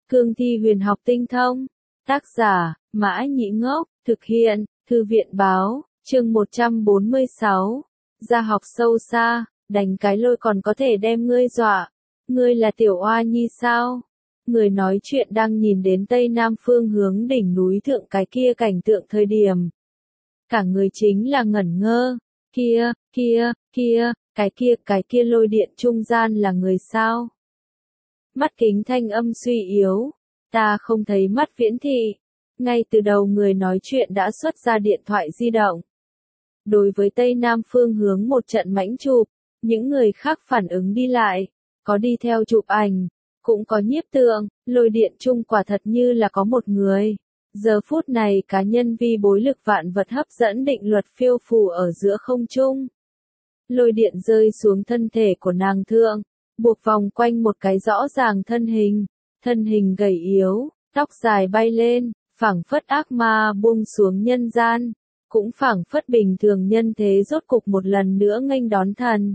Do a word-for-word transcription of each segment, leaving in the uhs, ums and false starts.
Cương thi huyền học tinh thông. Tác giả, Mã Nhĩ Ngốc, thực hiện, Thư viện báo, chương một trăm bốn mươi sáu. Gia học sâu xa, đánh cái lôi còn có thể đem ngươi dọa. Ngươi là tiểu oa nhi sao? Người nói chuyện đang nhìn đến tây nam phương hướng đỉnh núi thượng cái kia cảnh tượng thời điểm. Cả người chính là ngẩn ngơ. Kia, kia, kia, cái kia, cái kia lôi điện trung gian là người sao? Mắt kính thanh âm suy yếu. Ta không thấy mắt viễn thị. Ngay từ đầu người nói chuyện đã xuất ra điện thoại di động. Đối với tây nam phương hướng một trận mãnh chụp, những người khác phản ứng đi lại, có đi theo chụp ảnh, cũng có nhiếp tượng, lôi điện chung quả thật như là có một người. Giờ phút này cá nhân vi bối lực vạn vật hấp dẫn định luật phiêu phù ở giữa không trung. Lôi điện rơi xuống thân thể của nàng thượng, buộc vòng quanh một cái rõ ràng thân hình, thân hình gầy yếu, tóc dài bay lên, phảng phất ác ma buông xuống nhân gian, cũng phảng phất bình thường nhân thế rốt cục một lần nữa nghênh đón thần.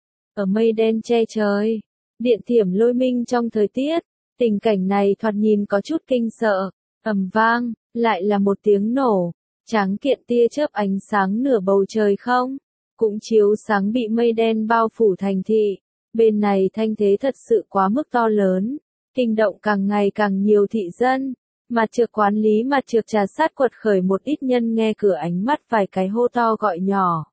Ở mây đen che trời, điện thiểm lôi minh trong thời tiết, tình cảnh này thoạt nhìn có chút kinh sợ, ầm vang, lại là một tiếng nổ, tráng kiện tia chớp ánh sáng nửa bầu trời không, cũng chiếu sáng bị mây đen bao phủ thành thị. Bên này thanh thế thật sự quá mức to lớn, kinh động càng ngày càng nhiều thị dân, mặt trược quán lý mặt trược trà sát quật khởi một ít nhân nghe cửa ánh mắt vài cái hô to gọi nhỏ.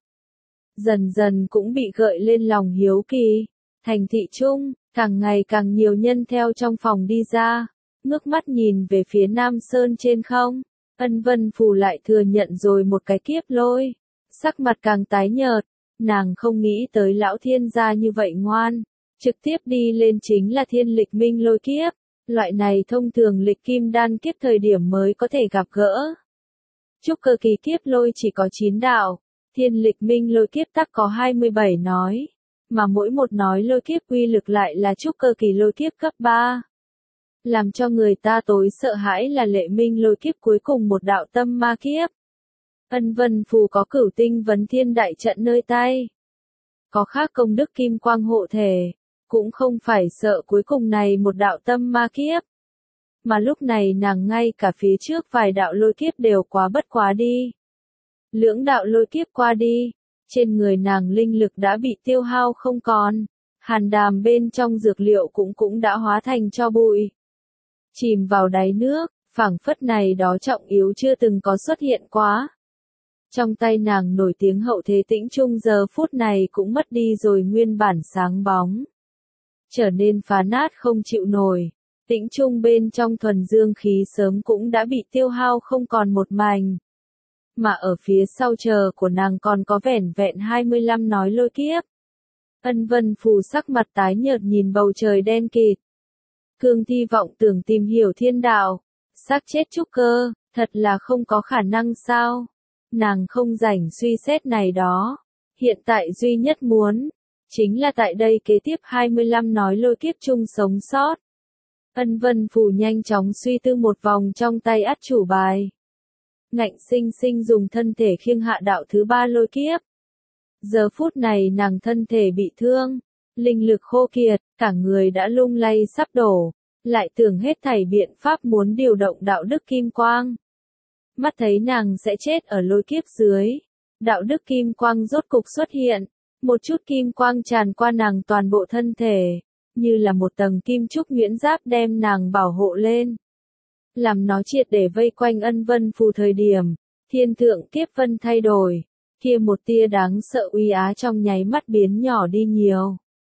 Dần dần cũng bị gợi lên lòng hiếu kỳ, thành thị trung, càng ngày càng nhiều nhân theo trong phòng đi ra, ngước mắt nhìn về phía Nam Sơn trên không, Ân Vân Phù lại thừa nhận rồi một cái kiếp lôi, sắc mặt càng tái nhợt. Nàng không nghĩ tới lão thiên gia như vậy ngoan, trực tiếp đi lên chính là thiên lịch minh lôi kiếp, loại này thông thường lịch kim đan kiếp thời điểm mới có thể gặp gỡ. Trúc cơ kỳ kiếp lôi chỉ có chín đạo, thiên lịch minh lôi kiếp tắc có hai mươi bảy nói, mà mỗi một nói lôi kiếp uy lực lại là trúc cơ kỳ lôi kiếp cấp ba. Làm cho người ta tối sợ hãi là lệ minh lôi kiếp cuối cùng một đạo tâm ma kiếp. Ân Vân Phù có cửu tinh vấn thiên đại trận nơi tay. Có khác công đức kim quang hộ thể, cũng không phải sợ cuối cùng này một đạo tâm ma kiếp. Mà lúc này nàng ngay cả phía trước vài đạo lôi kiếp đều quá bất quá đi. Lưỡng đạo lôi kiếp qua đi, trên người nàng linh lực đã bị tiêu hao không còn, hàn đàm bên trong dược liệu cũng cũng đã hóa thành tro bụi. Chìm vào đáy nước, phảng phất này đó trọng yếu chưa từng có xuất hiện quá. Trong tay nàng nổi tiếng hậu thế tĩnh trung giờ phút này cũng mất đi rồi nguyên bản sáng bóng. Trở nên phá nát không chịu nổi, tĩnh trung bên trong thuần dương khí sớm cũng đã bị tiêu hao không còn một mảnh. Mà ở phía sau chờ của nàng còn có vẻn vẹn hai mươi lăm nói lôi kiếp. Ân Vân Phù sắc mặt tái nhợt nhìn bầu trời đen kịt. Cương thi vọng tưởng tìm hiểu thiên đạo, xác chết trúc cơ, thật là không có khả năng sao? Nàng không rảnh suy xét này đó. Hiện tại duy nhất muốn, chính là tại đây kế tiếp hai mươi lăm nói lôi kiếp chung sống sót. Ân Vân Phù nhanh chóng suy tư một vòng trong tay át chủ bài. Ngạnh sinh sinh dùng thân thể khiêng hạ đạo thứ ba lôi kiếp. Giờ phút này nàng thân thể bị thương, linh lực khô kiệt, cả người đã lung lay sắp đổ, lại tưởng hết thảy biện pháp muốn điều động đạo đức kim quang. Mắt thấy nàng sẽ chết ở lôi kiếp dưới, đạo đức kim quang rốt cục xuất hiện, một chút kim quang tràn qua nàng toàn bộ thân thể, như là một tầng kim trúc nhuyễn giáp đem nàng bảo hộ lên. Làm nó triệt để vây quanh Ân Vân Phù thời điểm, thiên thượng kiếp vân thay đổi, kia một tia đáng sợ uy á trong nháy mắt biến nhỏ đi nhiều.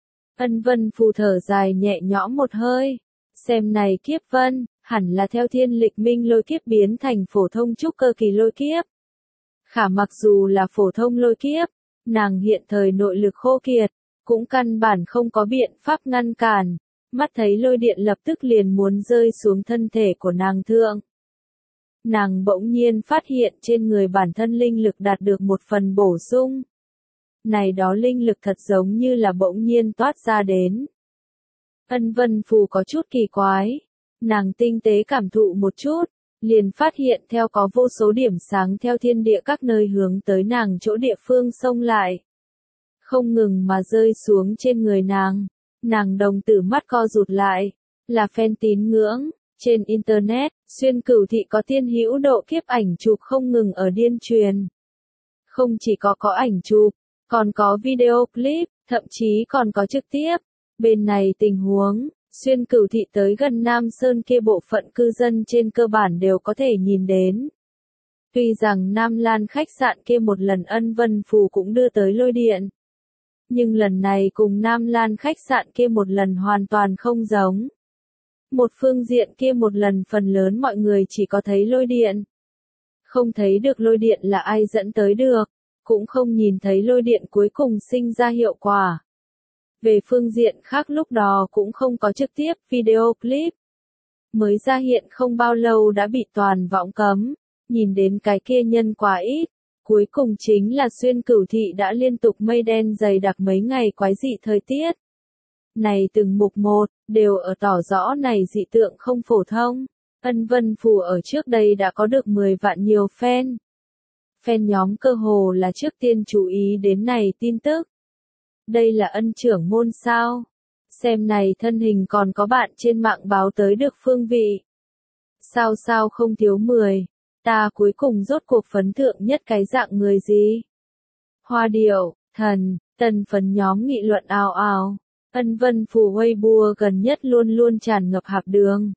Ân Vân Phù thở dài nhẹ nhõm một hơi, xem này kiếp vân, hẳn là theo thiên lịch minh lôi kiếp biến thành phổ thông trúc cơ kỳ lôi kiếp. Khả mặc dù là phổ thông lôi kiếp, nàng hiện thời nội lực khô kiệt, cũng căn bản không có biện pháp ngăn cản, mắt thấy lôi điện lập tức liền muốn rơi xuống thân thể của nàng thượng. Nàng bỗng nhiên phát hiện trên người bản thân linh lực đạt được một phần bổ sung. Này đó linh lực thật giống như là bỗng nhiên toát ra đến. Ân Vân Phù có chút kỳ quái, nàng tinh tế cảm thụ một chút, liền phát hiện theo có vô số điểm sáng theo thiên địa các nơi hướng tới nàng chỗ địa phương xông lại. Không ngừng mà rơi xuống trên người nàng, nàng đồng tử mắt co rụt lại, là phen tín ngưỡng, Trên Internet, Xuyên Cửu Thị có tiên hữu độ kiếp ảnh chụp không ngừng ở điên truyền. Không chỉ có có ảnh chụp, còn có video clip, thậm chí còn có trực tiếp. Bên này tình huống, Xuyên Cửu Thị tới gần Nam Sơn kia bộ phận cư dân trên cơ bản đều có thể nhìn đến. Tuy rằng Nam Lan khách sạn kia một lần Ân Vân Phù cũng đưa tới lôi điện. Nhưng lần này cùng Nam Lan khách sạn kia một lần hoàn toàn không giống. Một phương diện kia một lần phần lớn mọi người chỉ có thấy lôi điện. Không thấy được lôi điện là ai dẫn tới được, cũng không nhìn thấy lôi điện cuối cùng sinh ra hiệu quả. Về phương diện khác lúc đó cũng không có trực tiếp video clip. Mới ra hiện không bao lâu đã bị toàn võng cấm, nhìn đến cái kia nhân quá ít. Cuối cùng chính là Xuyên Cửu Thị đã liên tục mây đen dày đặc mấy ngày quái dị thời tiết. Này từng mục một, đều ở tỏ rõ này dị tượng không phổ thông. Ân Vân Phù ở trước đây đã có được mười vạn nhiều fan. Fan nhóm cơ hồ là trước tiên chú ý đến này tin tức. Đây là ân trưởng môn sao? Xem này thân hình còn có bạn trên mạng báo tới được phương vị. Sao sao không thiếu mười. Ta cuối cùng rốt cuộc phấn thượng nhất cái dạng người gì? Hoa điệu, thần, tần phấn nhóm nghị luận ào ào. Ân Vân Phù Weibo gần nhất luôn luôn tràn ngập hạp đường.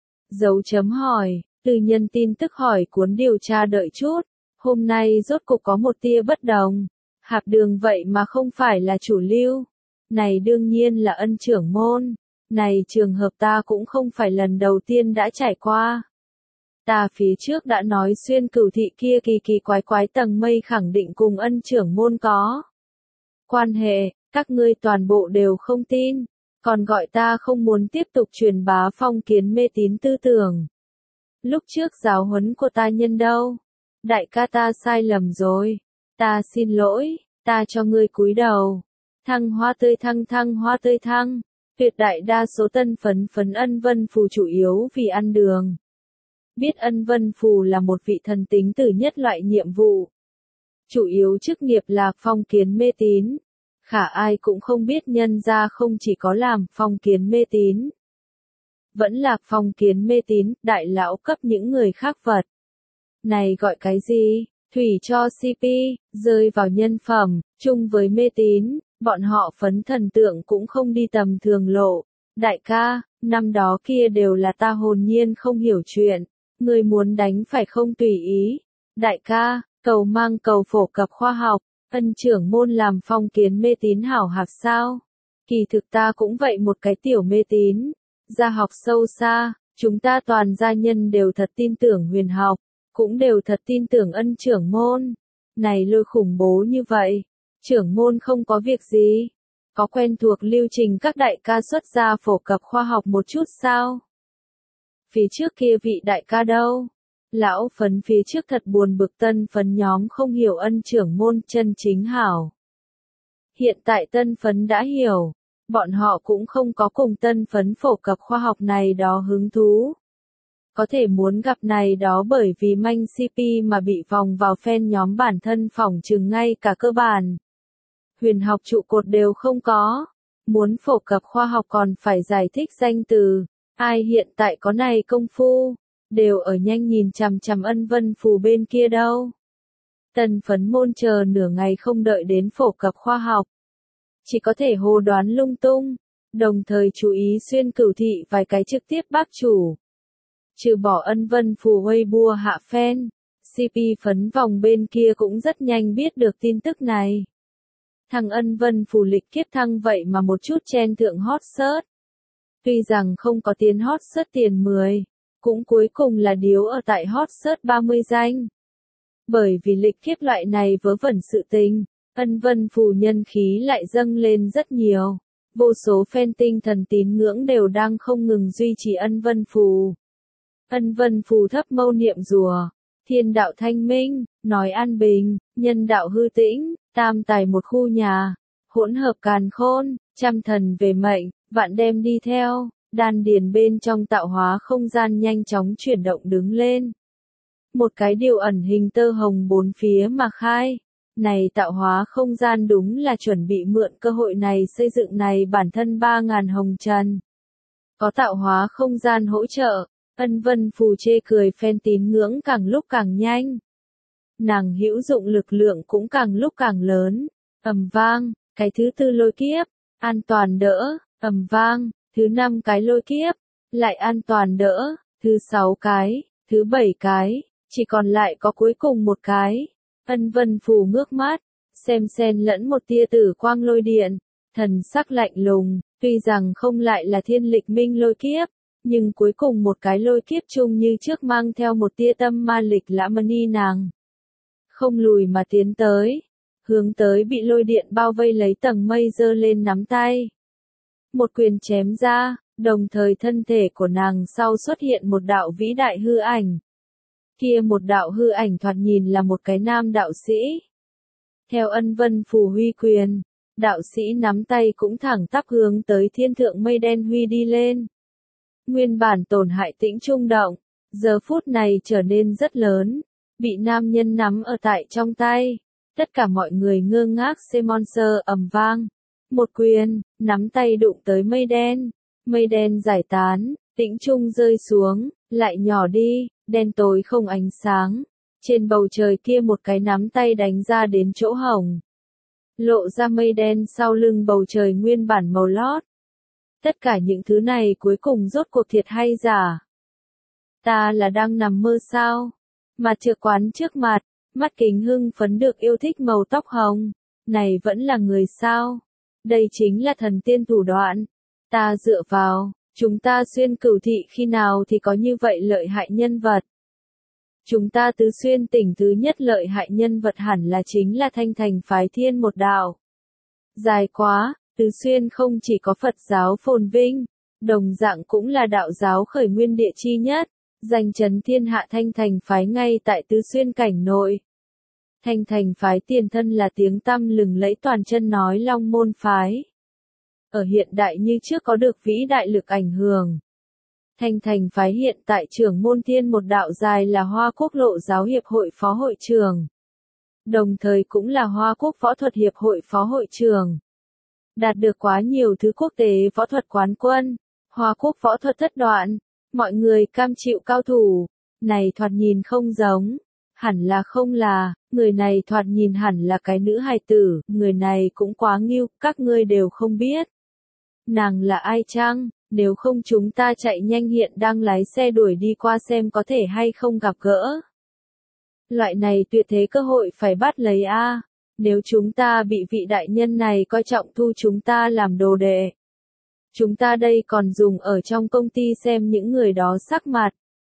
Dấu chấm hỏi, từ nhân tin tức hỏi cuốn điều tra đợi chút. Hôm nay rốt cục có một tia bất đồng. Hạp đường vậy mà không phải là chủ lưu. Này đương nhiên là ân trưởng môn. Này trường hợp ta cũng không phải lần đầu tiên đã trải qua. Ta phía trước đã nói Xuyên Cửu Thị kia kỳ kỳ quái quái tầng mây khẳng định cùng ân trưởng môn có quan hệ, các ngươi toàn bộ đều không tin, còn gọi ta không muốn tiếp tục truyền bá phong kiến mê tín tư tưởng. Lúc trước giáo huấn của ta nhân đâu? Đại ca ta sai lầm rồi, ta xin lỗi, ta cho ngươi cúi đầu. Thăng hoa tươi thăng thăng hoa tươi thăng, tuyệt đại đa số tân phấn phấn Ân Vân Phù chủ yếu vì ăn đường. Biết Ân Vân Phù là một vị thần tính tử nhất loại nhiệm vụ. Chủ yếu chức nghiệp là phong kiến mê tín. Khả ai cũng không biết nhân ra không chỉ có làm phong kiến mê tín. Vẫn là phong kiến mê tín, đại lão cấp những người khác vật. Này gọi cái gì? Thủy cho xê pê, rơi vào nhân phẩm, chung với mê tín, bọn họ phấn thần tượng cũng không đi tầm thường lộ. Đại ca, năm đó kia đều là ta hồn nhiên không hiểu chuyện. Người muốn đánh phải không tùy ý. Đại ca, cầu mang cầu phổ cập khoa học, ân trưởng môn làm phong kiến mê tín hảo hạc sao? Kỳ thực ta cũng vậy một cái tiểu mê tín. Gia học sâu xa, chúng ta toàn gia nhân đều thật tin tưởng huyền học, cũng đều thật tin tưởng ân trưởng môn. Này lôi khủng bố như vậy, trưởng môn không có việc gì. Có quen thuộc lưu trình các đại ca xuất gia phổ cập khoa học một chút sao? Phía trước kia vị đại ca đâu? Lão phấn phía trước thật buồn bực tân phấn nhóm không hiểu ân trưởng môn chân chính hảo. Hiện tại tân phấn đã hiểu, bọn họ cũng không có cùng tân phấn phổ cập khoa học này đó hứng thú. Có thể muốn gặp này đó bởi vì manh xê pê mà bị vòng vào fan nhóm bản thân phỏng chừng ngay cả cơ bản. Huyền học trụ cột đều không có. Muốn phổ cập khoa học còn phải giải thích danh từ. Ai hiện tại có này công phu, đều ở nhanh nhìn chằm chằm Ân Vân Phù bên kia đâu. Tần phấn môn chờ nửa ngày không đợi đến phổ cập khoa học. Chỉ có thể hồ đoán lung tung, đồng thời chú ý Xuyên Cửu Thị vài cái trực tiếp bác chủ. Trừ bỏ Ân Vân Phù Weibo hạ fan, xê pê phấn vòng bên kia cũng rất nhanh biết được tin tức này. Thằng Ân Vân Phù lịch kiếp thăng vậy mà một chút chen thượng hot search. Tuy rằng không có tiền hot search tiền mười, cũng cuối cùng là điếu ở tại hot search ba mươi danh. Bởi vì lịch kiếp loại này vớ vẩn sự tình, Ân Vân Phù nhân khí lại dâng lên rất nhiều. Vô số fan tinh thần tín ngưỡng đều đang không ngừng duy trì Ân Vân Phù. Ân Vân Phù thấp mâu niệm rùa, thiên đạo thanh minh, nói an bình, nhân đạo hư tĩnh, tam tài một khu nhà, hỗn hợp càn khôn, trăm thần về mệnh, vạn đem đi theo, đan điền bên trong tạo hóa không gian nhanh chóng chuyển động đứng lên. Một cái điều ẩn hình tơ hồng bốn phía mà khai. Này tạo hóa không gian đúng là chuẩn bị mượn cơ hội này xây dựng này bản thân ba ngàn hồng trần. Có tạo hóa không gian hỗ trợ, Ân Vân Phù chê cười phen tín ngưỡng càng lúc càng nhanh. Nàng hữu dụng lực lượng cũng càng lúc càng lớn. Ầm vang, cái thứ tư lôi kiếp, an toàn đỡ, ầm vang, thứ năm cái lôi kiếp, lại an toàn đỡ, thứ sáu cái, thứ bảy cái, chỉ còn lại có cuối cùng một cái. Ân Vân Phù ngước mắt, xem xen lẫn một tia tử quang lôi điện, thần sắc lạnh lùng, tuy rằng không lại là thiên lịch minh lôi kiếp, nhưng cuối cùng một cái lôi kiếp chung như trước mang theo một tia tâm ma lịch lã mani nàng. Không lùi mà tiến tới, hướng tới bị lôi điện bao vây lấy tầng mây giơ lên nắm tay. Một quyền chém ra, đồng thời thân thể của nàng sau xuất hiện một đạo vĩ đại hư ảnh. Kia một đạo hư ảnh thoạt nhìn là một cái nam đạo sĩ. Theo Ân Vân Phù huy quyền, đạo sĩ nắm tay cũng thẳng tắp hướng tới thiên thượng mây đen huy đi lên. Nguyên bản tổn hại tĩnh trung động, giờ phút này trở nên rất lớn, bị nam nhân nắm ở tại trong tay. Tất cả mọi người ngơ ngác xem monster ầm vang. Một quyền, nắm tay đụng tới mây đen. Mây đen giải tán, tĩnh trung rơi xuống, lại nhỏ đi, đen tối không ánh sáng. Trên bầu trời kia một cái nắm tay đánh ra đến chỗ hồng. Lộ ra mây đen sau lưng bầu trời nguyên bản màu lót. Tất cả những thứ này cuối cùng rốt cuộc thiệt hay giả? Ta là đang nằm mơ sao? Mặt trược quán trước mặt, mắt kính hưng phấn được yêu thích màu tóc hồng. Này vẫn là người sao? Đây chính là thần tiên thủ đoạn. Ta dựa vào, chúng ta xuyên cửu thị khi nào thì có như vậy lợi hại nhân vật. Chúng ta tứ xuyên tỉnh thứ nhất lợi hại nhân vật hẳn là chính là Thanh Thành phái thiên một đạo. Dài quá, tứ xuyên không chỉ có Phật giáo phồn vinh, đồng dạng cũng là đạo giáo khởi nguyên địa chi nhất, danh chấn thiên hạ Thanh Thành phái ngay tại tứ xuyên cảnh nội. Thanh Thành phái tiền thân là tiếng tăm lừng lẫy toàn chân nói Long môn phái. Ở hiện đại như trước có được vĩ đại lực ảnh hưởng. Thanh Thành phái hiện tại trưởng môn thiên một đạo dài là Hoa Quốc Lộ Giáo Hiệp hội phó hội trưởng. Đồng thời cũng là Hoa Quốc Võ thuật Hiệp hội phó hội trưởng. Đạt được quá nhiều thứ quốc tế võ thuật quán quân, Hoa Quốc võ thuật thất đoạn, mọi người cam chịu cao thủ. Này thoạt nhìn không giống, hẳn là không là, người này thoạt nhìn hẳn là cái nữ hài tử, người này cũng quá nghiêu, các ngươi đều không biết. Nàng là ai chăng? Nếu không chúng ta chạy nhanh hiện đang lái xe đuổi đi qua xem có thể hay không gặp gỡ. Loại này tuyệt thế cơ hội phải bắt lấy a. Nếu chúng ta bị vị đại nhân này coi trọng thu chúng ta làm đồ đệ. Chúng ta đây còn dùng ở trong công ty xem những người đó sắc mặt.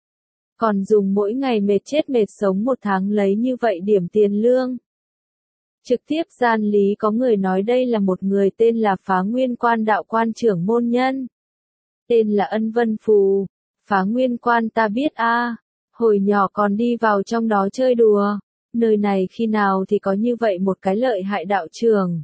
Còn dùng mỗi ngày mệt chết mệt sống một tháng lấy như vậy điểm tiền lương. Trực tiếp gian lý có người nói đây là một người tên là Phá Nguyên Quan đạo quan trưởng môn nhân. Tên là Ân Vân Phù. Phá Nguyên Quan ta biết a, hồi nhỏ còn đi vào trong đó chơi đùa. Nơi này khi nào thì có như vậy một cái lợi hại đạo trường.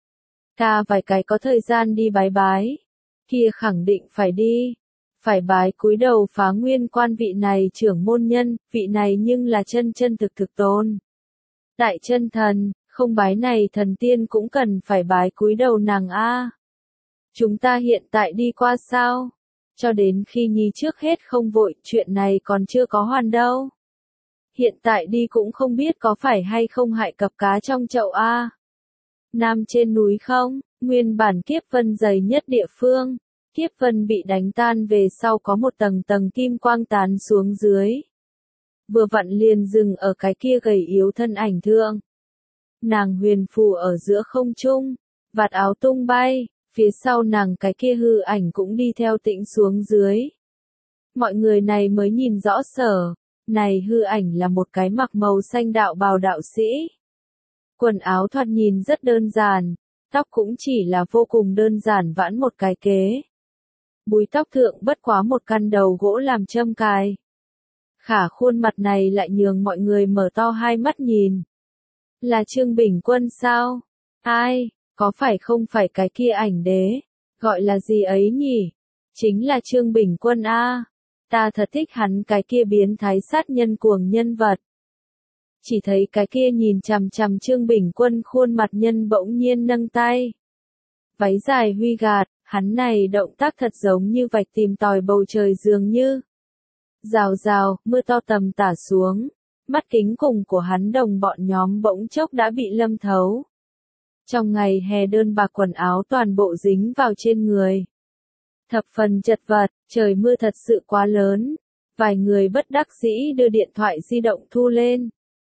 Ca vài cái có thời gian đi bái bái. Kia khẳng định phải đi. Phải bái cúi đầu Phá Nguyên Quan vị này trưởng môn nhân, vị này nhưng là chân chân thực thực tôn. Đại chân thần, không bái này thần tiên cũng cần phải bái cúi đầu nàng a. Chúng ta hiện tại đi qua sao? Cho đến khi nhi trước hết không vội, chuyện này còn chưa có hoàn đâu. Hiện tại đi cũng không biết có phải hay không hại cặp cá trong chậu a. Nam trên núi không, nguyên bản kiếp vân dày nhất địa phương. Kiếp vân bị đánh tan về sau có một tầng tầng kim quang tán xuống dưới. Vừa vặn liền dừng ở cái kia gầy yếu thân ảnh thượng. Nàng huyền phù ở giữa không trung, vạt áo tung bay. Phía sau nàng cái kia hư ảnh cũng đi theo tĩnh xuống dưới. Mọi người này mới nhìn rõ sở. Này hư ảnh là một cái mặc màu xanh đạo bào đạo sĩ. Quần áo thoạt nhìn rất đơn giản. Tóc cũng chỉ là vô cùng đơn giản vãn một cái kế. Búi tóc thượng bất quá một căn đầu gỗ làm châm cài. Khả khuôn mặt này lại nhường mọi người mở to hai mắt nhìn. Là Trương Bình Quân sao? Ai? Có phải không phải cái kia ảnh đế, gọi là gì ấy nhỉ? Chính là Trương Bình Quân a. Ta thật thích hắn cái kia biến thái sát nhân cuồng nhân vật. Chỉ thấy cái kia nhìn chằm chằm Trương Bình Quân khuôn mặt nhân bỗng nhiên nâng tay. Váy dài huy gạt, hắn này động tác thật giống như vạch tìm tòi bầu trời dường như. Rào rào, mưa to tầm tả xuống. Mắt kính cùng của hắn đồng bọn nhóm bỗng chốc đã bị lâm thấu. Trong ngày hè đơn bạc quần áo toàn bộ dính vào trên người. Thập phần chật vật, trời mưa thật sự quá lớn. Vài người bất đắc dĩ đưa điện thoại di động thu lên.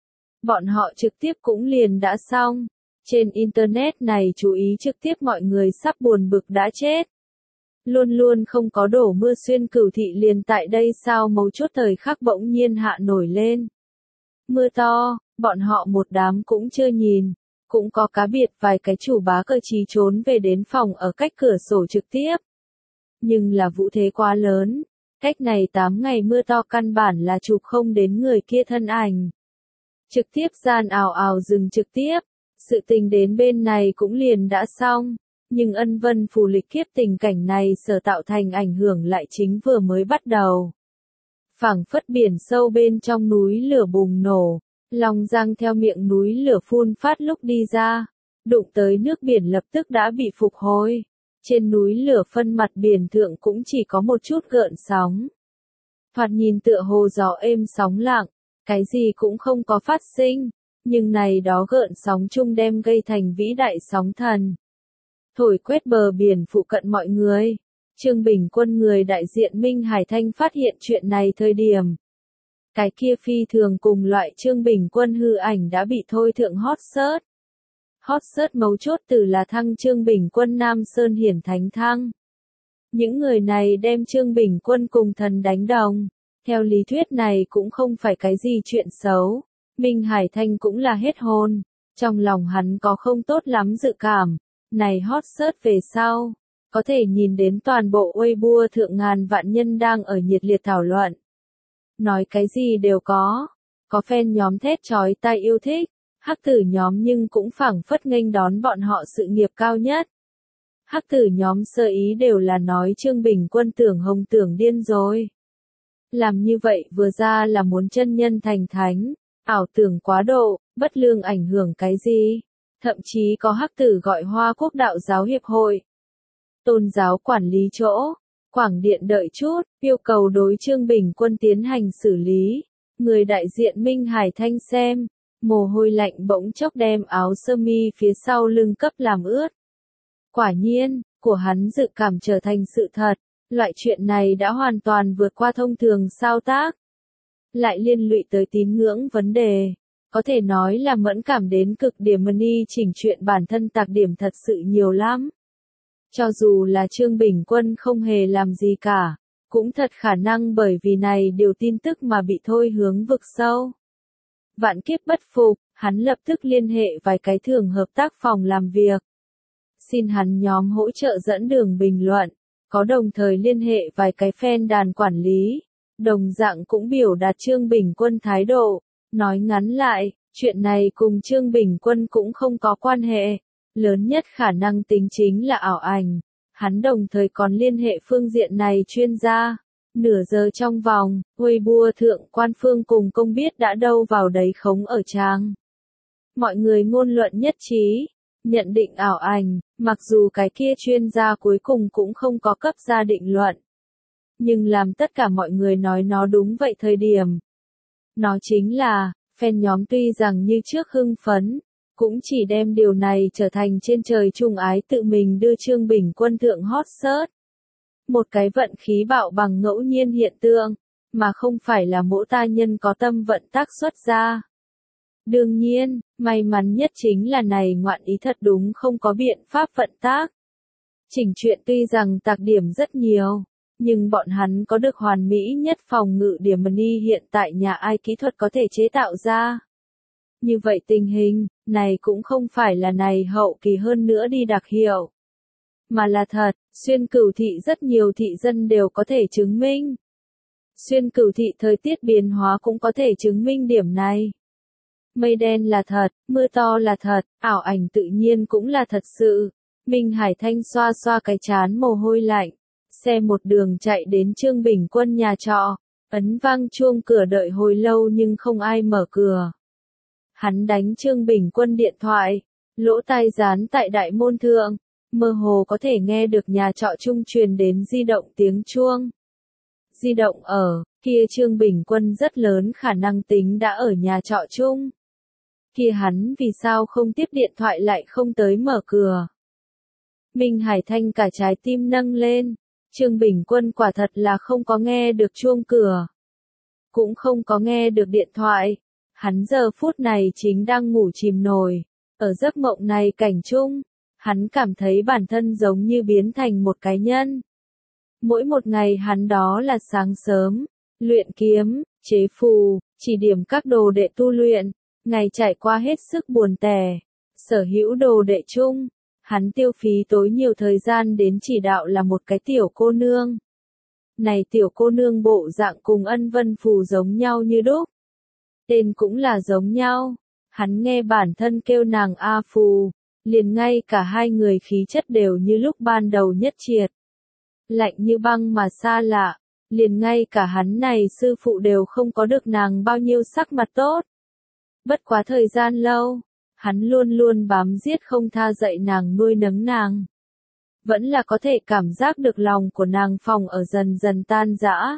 Bọn họ trực tiếp cũng liền đã xong. Trên Internet này chú ý trực tiếp mọi người sắp buồn bực đã chết. Luôn luôn không có đổ mưa xuyên Cửu Thị liền tại đây sao mấu chốt thời khắc bỗng nhiên hạ nổi lên. Mưa to, bọn họ một đám cũng chưa nhìn. Cũng có cá biệt vài cái chủ bá cơ trí trốn về đến phòng ở cách cửa sổ trực tiếp. Nhưng là vũ thế quá lớn. Cách này tám ngày mưa to căn bản là chụp không đến người kia thân ảnh. Trực tiếp gian ào ào dừng trực tiếp. Sự tình đến bên này cũng liền đã xong. Nhưng ân vân phù lịch kiếp tình cảnh này sở tạo thành ảnh hưởng lại chính vừa mới bắt đầu. Phảng phất biển sâu bên trong núi lửa bùng nổ. Long Giang theo miệng núi lửa phun phát lúc đi ra. Đụng tới nước biển lập tức đã bị phục hồi. Trên núi lửa phân mặt biển thượng cũng chỉ có một chút gợn sóng. Thoạt nhìn tựa hồ gió êm sóng lặng. Cái gì cũng không có phát sinh. Nhưng này đó gợn sóng chung đem gây thành vĩ đại sóng thần. Thổi quét bờ biển phụ cận mọi người. Trương Bình Quân người đại diện Minh Hải Thanh phát hiện chuyện này thời điểm. Cái kia phi thường cùng loại Trương Bình Quân hư ảnh đã bị thôi thượng hot search. Hot search mấu chốt từ là thăng Trương Bình Quân Nam Sơn Hiển Thánh thăng. Những người này đem Trương Bình Quân cùng thần đánh đồng. Theo lý thuyết này cũng không phải cái gì chuyện xấu. Minh Hải Thanh cũng là hết hồn. Trong lòng hắn có không tốt lắm dự cảm. Này hot search về sau. Có thể nhìn đến toàn bộ Weibo thượng ngàn vạn nhân đang ở nhiệt liệt thảo luận. Nói cái gì đều có. Có fan nhóm thét chói tai yêu thích. Hắc tử nhóm nhưng cũng phảng phất nghênh đón bọn họ sự nghiệp cao nhất. Hắc tử nhóm sơ ý đều là nói Trương Bình Quân tưởng hồng tưởng điên rồi. Làm như vậy vừa ra là muốn chân nhân thành thánh. Ảo tưởng quá độ, bất lương ảnh hưởng cái gì. Thậm chí có hắc tử gọi Hoa Quốc Đạo Giáo Hiệp hội. Tôn giáo quản lý chỗ. Quảng Điện đợi chút, yêu cầu đối Trương Bình Quân tiến hành xử lý. Người đại diện Minh Hải Thanh xem. Mồ hôi lạnh bỗng chốc đem áo sơ mi phía sau lưng cấp làm ướt. Quả nhiên, của hắn dự cảm trở thành sự thật. Loại chuyện này đã hoàn toàn vượt qua thông thường sao tác. Lại liên lụy tới tín ngưỡng vấn đề. Có thể nói là mẫn cảm đến cực điểm Mani chỉnh chuyện bản thân tạc điểm thật sự nhiều lắm. Cho dù là Trương Bình Quân không hề làm gì cả, cũng thật khả năng bởi vì này điều tin tức mà bị thôi hướng vực sâu. Vạn kiếp bất phục, hắn lập tức liên hệ vài cái thường hợp tác phòng làm việc. Xin hắn nhóm hỗ trợ dẫn đường bình luận, có đồng thời liên hệ vài cái fan đàn quản lý. Đồng dạng cũng biểu đạt Trương Bình Quân thái độ. Nói ngắn lại, chuyện này cùng Trương Bình Quân cũng không có quan hệ. Lớn nhất khả năng tính chính là ảo ảnh. Hắn đồng thời còn liên hệ phương diện này chuyên gia. Nửa giờ trong vòng, Weibo thượng quan phương cùng công biết đã đâu vào đấy khống ở trang. Mọi người ngôn luận nhất trí. Nhận định ảo ảnh, mặc dù cái kia chuyên gia cuối cùng cũng không có cấp ra định luận. Nhưng làm tất cả mọi người nói nó đúng vậy thời điểm. Nó chính là, fan nhóm tuy rằng như trước hưng phấn, cũng chỉ đem điều này trở thành trên trời trung ái tự mình đưa Trương Bình Quân thượng hot search. Một cái vận khí bạo bằng ngẫu nhiên hiện tượng, mà không phải là mỗi ta nhân có tâm vận tác xuất ra. Đương nhiên, may mắn nhất chính là này ngoạn ý thật đúng không có biện pháp vận tác. Chỉnh chuyện tuy rằng tạc điểm rất nhiều, nhưng bọn hắn có được hoàn mỹ nhất phòng ngự điểm Mani hiện tại nhà ai kỹ thuật có thể chế tạo ra. Như vậy tình hình, này cũng không phải là này hậu kỳ hơn nữa đi đặc hiệu. Mà là thật, xuyên Cửu Thị rất nhiều thị dân đều có thể chứng minh. Xuyên Cửu Thị thời tiết biến hóa cũng có thể chứng minh điểm này. Mây đen là thật, mưa to là thật, ảo ảnh tự nhiên cũng là thật sự. Minh Hải Thanh xoa xoa cái chán mồ hôi lạnh. Xe một đường chạy đến Trương Bình Quân nhà trọ. Ấn vang chuông cửa đợi hồi lâu nhưng không ai mở cửa. Hắn đánh Trương Bình Quân điện thoại. Lỗ tai dán tại đại môn thượng. Mơ hồ có thể nghe được nhà trọ trung truyền đến di động tiếng chuông. Di động ở, Kia Trương Bình Quân rất lớn khả năng tính đã ở nhà trọ chung. Kia hắn vì sao không tiếp điện thoại lại không tới mở cửa. Minh Hải Thanh cả trái tim nâng lên. Trương Bình Quân quả thật là không có nghe được chuông cửa. Cũng không có nghe được điện thoại. Hắn giờ phút này chính đang ngủ chìm nổi. Ở giấc mộng này cảnh chung, hắn cảm thấy bản thân giống như biến thành một cái nhân. Mỗi một ngày hắn đó là sáng sớm, luyện kiếm, chế phù, chỉ điểm các đồ đệ tu luyện, ngày trải qua hết sức buồn tẻ. Sở hữu đồ đệ chung, hắn tiêu phí tối nhiều thời gian đến chỉ đạo là một cái tiểu cô nương. Này tiểu cô nương bộ dạng cùng Ân Vân Phù giống nhau như đúc. Tên cũng là giống nhau. Hắn nghe bản thân kêu nàng A Phù, liền ngay cả hai người khí chất đều như lúc ban đầu nhất triệt. Lạnh như băng mà xa lạ, liền ngay cả hắn này sư phụ đều không có được nàng bao nhiêu sắc mặt tốt. Bất quá thời gian lâu, hắn luôn luôn bám giết không tha dạy nàng nuôi nấng nàng. Vẫn là có thể cảm giác được lòng của nàng phòng ở dần dần tan rã.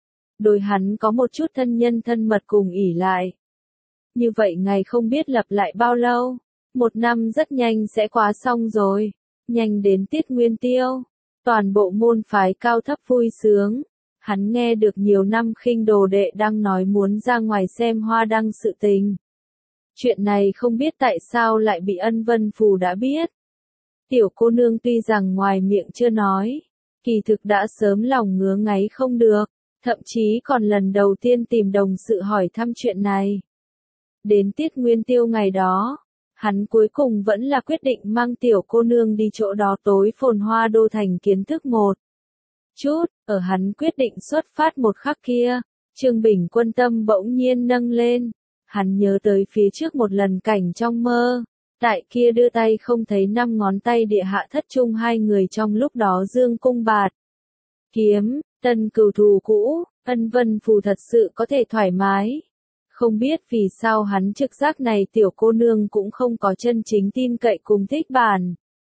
Đôi hắn có một chút thân nhân thân mật cùng ỉ lại. Như vậy ngày không biết lặp lại bao lâu, một năm rất nhanh sẽ quá xong rồi, nhanh đến tiết nguyên tiêu, toàn bộ môn phái cao thấp vui sướng. Hắn nghe được nhiều năm khinh đồ đệ đang nói muốn ra ngoài xem hoa đăng sự tình. Chuyện này không biết tại sao lại bị Ân Vân Phù đã biết. Tiểu cô nương tuy rằng ngoài miệng chưa nói, kỳ thực đã sớm lòng ngứa ngáy không được, thậm chí còn lần đầu tiên tìm đồng sự hỏi thăm chuyện này. Đến tiết nguyên tiêu ngày đó, hắn cuối cùng vẫn là quyết định mang tiểu cô nương đi chỗ đó tối phồn hoa đô thành kiến thức một chút. Ở hắn quyết định xuất phát một khắc kia, Trương Bình Quân tâm bỗng nhiên nâng lên. Hắn nhớ tới phía trước một lần cảnh trong mơ, tại kia đưa tay không thấy năm ngón tay địa hạ thất chung hai người trong lúc đó dương cung bạt kiếm, tân cừu thù cũ. Ân Vân Phù thật sự có thể thoải mái. Không biết vì sao hắn trực giác này tiểu cô nương cũng không có chân chính tin cậy cùng thích bản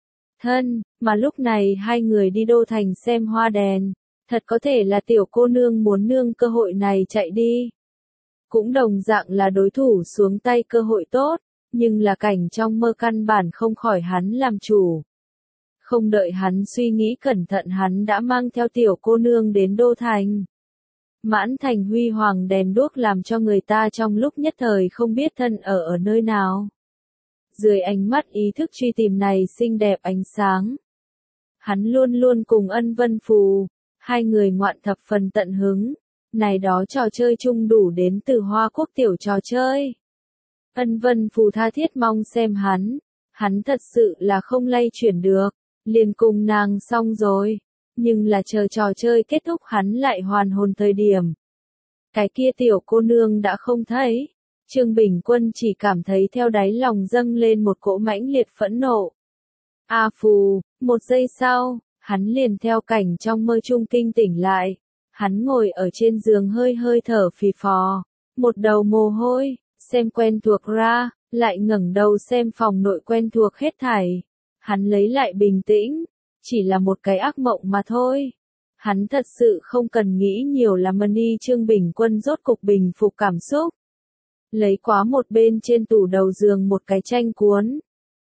thân, mà lúc này hai người đi đô thành xem hoa đèn, thật có thể là tiểu cô nương muốn nương cơ hội này chạy đi. Cũng đồng dạng là đối thủ xuống tay cơ hội tốt, nhưng là cảnh trong mơ căn bản không khỏi hắn làm chủ. Không đợi hắn suy nghĩ cẩn thận hắn đã mang theo tiểu cô nương đến đô thành. Mãn thành huy hoàng đèn đuốc làm cho người ta trong lúc nhất thời không biết thân ở ở nơi nào. Dưới ánh mắt ý thức truy tìm này xinh đẹp ánh sáng. Hắn luôn luôn cùng Ân Vân Phù, hai người ngoạn thập phần tận hứng. Này đó trò chơi chung đủ đến từ Hoa Quốc tiểu trò chơi. Ân Vân Phù tha thiết mong xem hắn, hắn thật sự là không lay chuyển được, liền cùng nàng xong rồi. Nhưng là chờ trò chơi kết thúc hắn lại hoàn hồn thời điểm. Cái kia tiểu cô nương đã không thấy. Trương Bình Quân chỉ cảm thấy theo đáy lòng dâng lên một cỗ mãnh liệt phẫn nộ. A Phù, một giây sau, hắn liền theo cảnh trong mơ chung kinh tỉnh lại. Hắn ngồi ở trên giường hơi hơi thở phì phò, một đầu mồ hôi, xem quen thuộc ra, lại ngẩng đầu xem phòng nội quen thuộc hết thảy. Hắn lấy lại bình tĩnh. Chỉ là một cái ác mộng mà thôi. Hắn thật sự không cần nghĩ nhiều là Money. Trương Bình Quân rốt cục bình phục cảm xúc. Lấy quá một bên trên tủ đầu giường một cái tranh cuốn.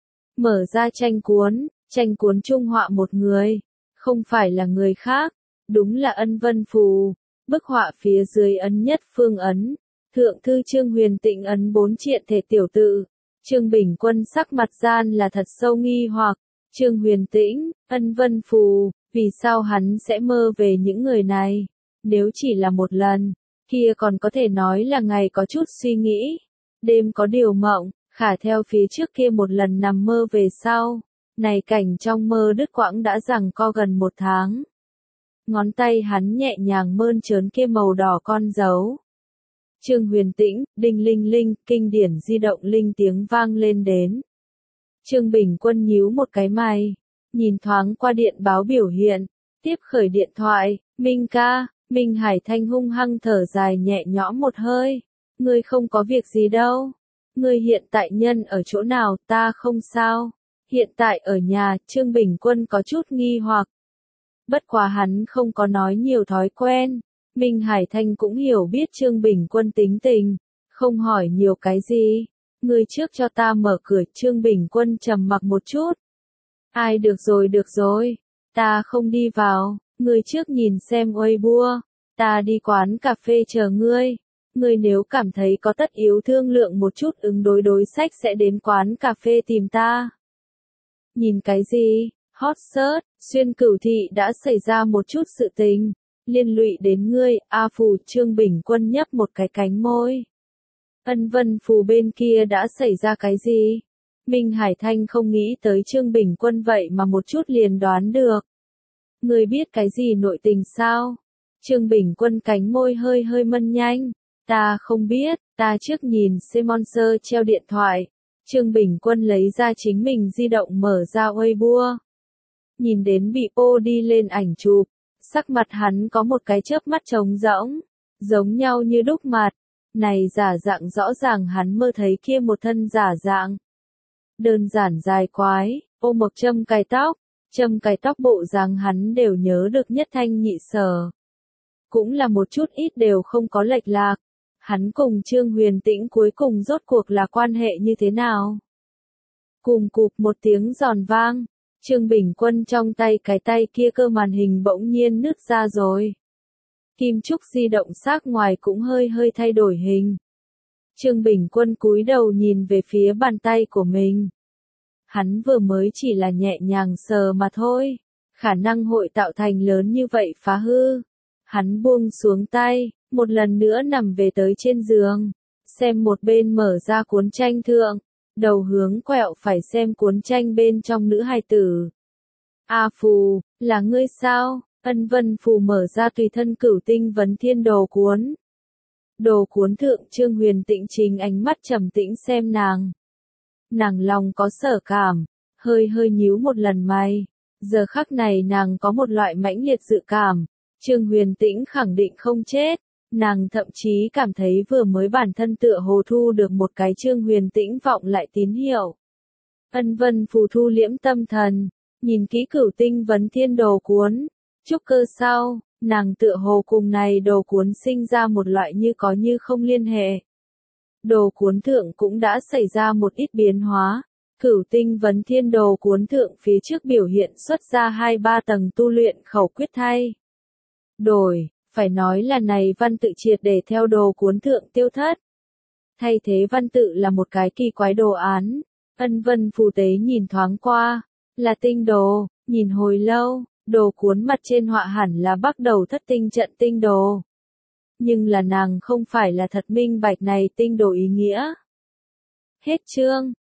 Mở ra tranh cuốn, tranh cuốn trung họa một người. Không phải là người khác, đúng là Ân Vân Phù. Bức họa phía dưới ấn nhất phương ấn. Thượng thư Trương Huyền Tịnh ấn bốn triện thể tiểu tự. Trương Bình Quân sắc mặt gian là thật sâu nghi hoặc. Trương Huyền Tĩnh, Ân Vân Phù, vì sao hắn sẽ mơ về những người này? Nếu chỉ là một lần, kia còn có thể nói là ngày có chút suy nghĩ, đêm có điều mộng, khả theo phía trước kia một lần nằm mơ về sau. Này cảnh trong mơ đứt quãng đã rằng co gần một tháng. Ngón tay hắn nhẹ nhàng mơn trớn kia màu đỏ con dấu. Trương Huyền Tĩnh, đinh linh linh, kinh điển di động linh tiếng vang lên đến. Trương Bình Quân nhíu một cái mày, nhìn thoáng qua điện báo biểu hiện, tiếp khởi điện thoại, Minh ca, Minh Hải Thanh hung hăng thở dài nhẹ nhõm một hơi, ngươi không có việc gì đâu, ngươi hiện tại nhân ở chỗ nào, ta không sao, hiện tại ở nhà. Trương Bình Quân có chút nghi hoặc, bất quá hắn không có nói nhiều thói quen, Minh Hải Thanh cũng hiểu biết Trương Bình Quân tính tình, không hỏi nhiều cái gì. Người trước cho ta mở cửa. Trương Bình Quân trầm mặc một chút. Ai được rồi được rồi, ta không đi vào, người trước nhìn xem Weibo, ta đi quán cà phê chờ ngươi. Ngươi nếu cảm thấy có tất yếu thương lượng một chút ứng đối đối sách sẽ đến quán cà phê tìm ta. Nhìn cái gì? Hot search, xuyên cửu thị đã xảy ra một chút sự tình, liên lụy đến ngươi. A Phù. Trương Bình Quân nhấp một cái cánh môi. Ân Vân Phù bên kia đã xảy ra cái gì? Minh Hải Thanh không nghĩ tới Trương Bình Quân vậy mà một chút liền đoán được. Ngươi biết cái gì nội tình sao? Trương Bình Quân cánh môi hơi hơi mân nhanh. Ta không biết, ta trước nhìn Simonser treo điện thoại. Trương Bình Quân lấy ra chính mình di động mở ra Weibo. Nhìn đến bị ô đi lên ảnh chụp, sắc mặt hắn có một cái chớp mắt trống rỗng, giống nhau như đúc mặt. Này giả dạng rõ ràng hắn mơ thấy kia một thân giả dạng. Đơn giản dài quái, ô mộc châm cài tóc, châm cài tóc bộ dáng hắn đều nhớ được nhất thanh nhị sở. Cũng là một chút ít đều không có lệch lạc. Hắn cùng Trương Huyền Tĩnh cuối cùng rốt cuộc là quan hệ như thế nào? Cùng cụp một tiếng giòn vang, Trương Bình Quân trong tay cái tay kia cơ màn hình bỗng nhiên nứt ra rồi. Kim trúc di động xác ngoài cũng hơi hơi thay đổi hình. Trương Bình Quân cúi đầu nhìn về phía bàn tay của mình. Hắn vừa mới chỉ là nhẹ nhàng sờ mà thôi, khả năng hội tạo thành lớn như vậy phá hư. Hắn buông xuống tay, một lần nữa nằm về tới trên giường, xem một bên mở ra cuốn tranh thượng, đầu hướng quẹo phải xem cuốn tranh bên trong nữ hài tử. A Phù, là ngươi sao? Ân Vân Phù mở ra tùy thân cửu tinh vấn thiên đồ cuốn. Đồ cuốn thượng Trương Huyền Tĩnh chính ánh mắt trầm tĩnh xem nàng. Nàng lòng có sở cảm, hơi hơi nhíu một lần mày. Giờ khắc này nàng có một loại mãnh liệt dự cảm. Trương Huyền Tĩnh khẳng định không chết. Nàng thậm chí cảm thấy vừa mới bản thân tựa hồ thu được một cái Trương Huyền Tĩnh vọng lại tín hiệu. Ân Vân Phù thu liễm tâm thần, nhìn kỹ cửu tinh vấn thiên đồ cuốn. Trúc cơ sau, nàng tựa hồ cùng này đồ cuốn sinh ra một loại như có như không liên hệ. Đồ cuốn thượng cũng đã xảy ra một ít biến hóa. Cửu tinh vấn thiên đồ cuốn thượng phía trước biểu hiện xuất ra hai ba tầng tu luyện khẩu quyết thay. Đổi, phải nói là này văn tự triệt để theo đồ cuốn thượng tiêu thất. Thay thế văn tự là một cái kỳ quái đồ án. Ân Vân Phù tế nhìn thoáng qua, là tinh đồ, nhìn hồi lâu, đồ cuốn mặt trên họa hẳn là bắt đầu thất tinh trận tinh đồ. Nhưng là nàng không phải là thật minh bạch này tinh đồ ý nghĩa. Hết chương.